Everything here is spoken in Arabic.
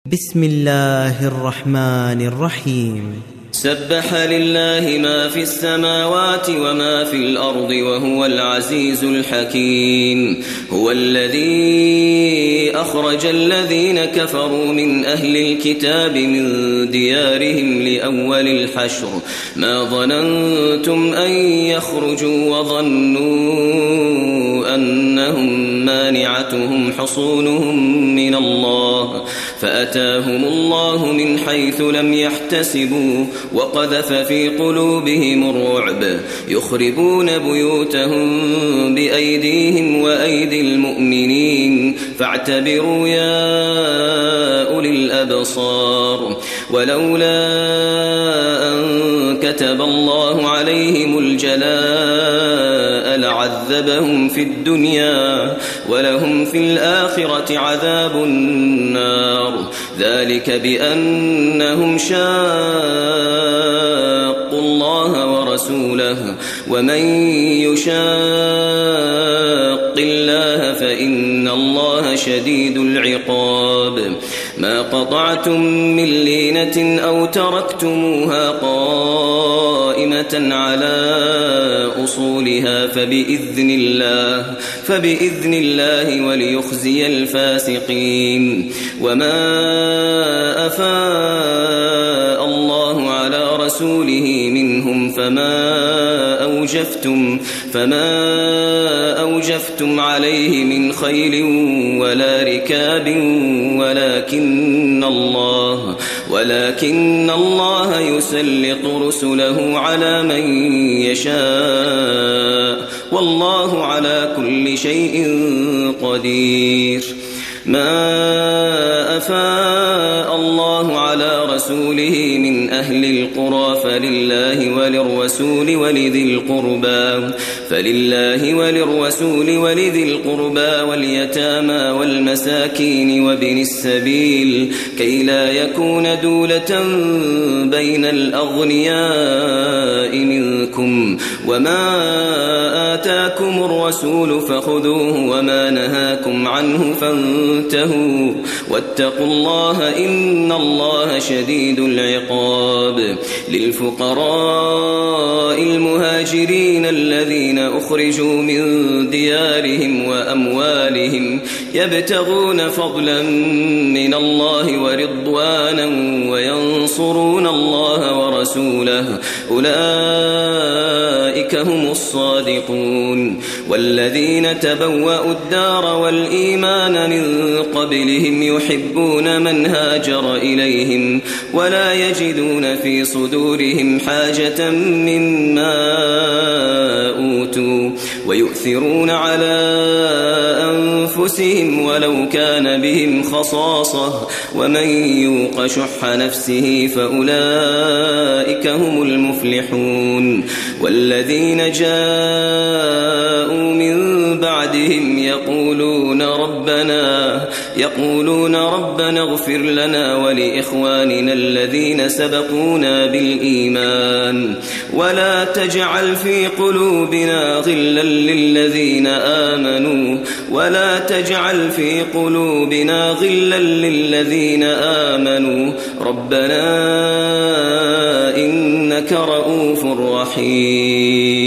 بسم الله الرحمن الرحيم. سبح لله ما في السماوات وما في الأرض وهو العزيز الحكيم. هو الذي أخرج الذين كفروا من أهل الكتاب من ديارهم لأول الحشر ما ظننتم أن يخرجوا وظنوا أنهم مانعتهم حصونهم من الله فأتاهم الله من حيث لم يحتسبوا وقذف في قلوبهم الرعب يخربون بيوتهم بأيديهم وأيدي المؤمنين فاعتبروا يا أولي الأبصار. ولولا أن كتب الله عليهم الجلاء لعذبهم في الدنيا ولهم في الآخرة عذاب النار ذلك بأنهم شاقوا الله ورسوله ومن يشاق الله فإن الله شديد العقاب. ما قطعتم من لينة أو تركتموها قائمة على أصولها فبإذن الله وليخزي الفاسقين. وما أفاء الله على رسوله منهم فما أوجفتم عليه من خيل ولا ركاب ولكن الله يسلط رسله على من يشاء والله على كل شيء قدير. ما أفاء الله على رسوله من أهل القرى فلله وللرسول ولذي القربى واليتامى والمساكين وابن السبيل كي لا يكون دولة بين الأغنياء منكم. وما آتاكم الرسول فخذوه وما نهاكم عنه فانتهوا واتقوا الله إن الله شديد العقاب. للفقراء المهاجرين الذين أخرجوا من ديارهم وأموالهم يبتغون فضلا من الله ورضوانا وينصرون الله ورسوله أولئك هم الصادقون. والذين تبوأوا الدار والإيمان من قبلهم يحبون من هاجر إليهم ولا يجدون في صدورهم حاجة مما أوتوا ويؤثرون على أنفسهم ولو كان بهم خصاصة ومن يوق شح نفسه فأولئك هم المفلحون. والذين جاءوا من بعدهم يقولون ربنا اغفر لنا ولإخواننا الذين سبقونا بالإيمان ولا تجعل في قلوبنا غلا للذين آمنوا ربنا إنك رؤوف رحيم.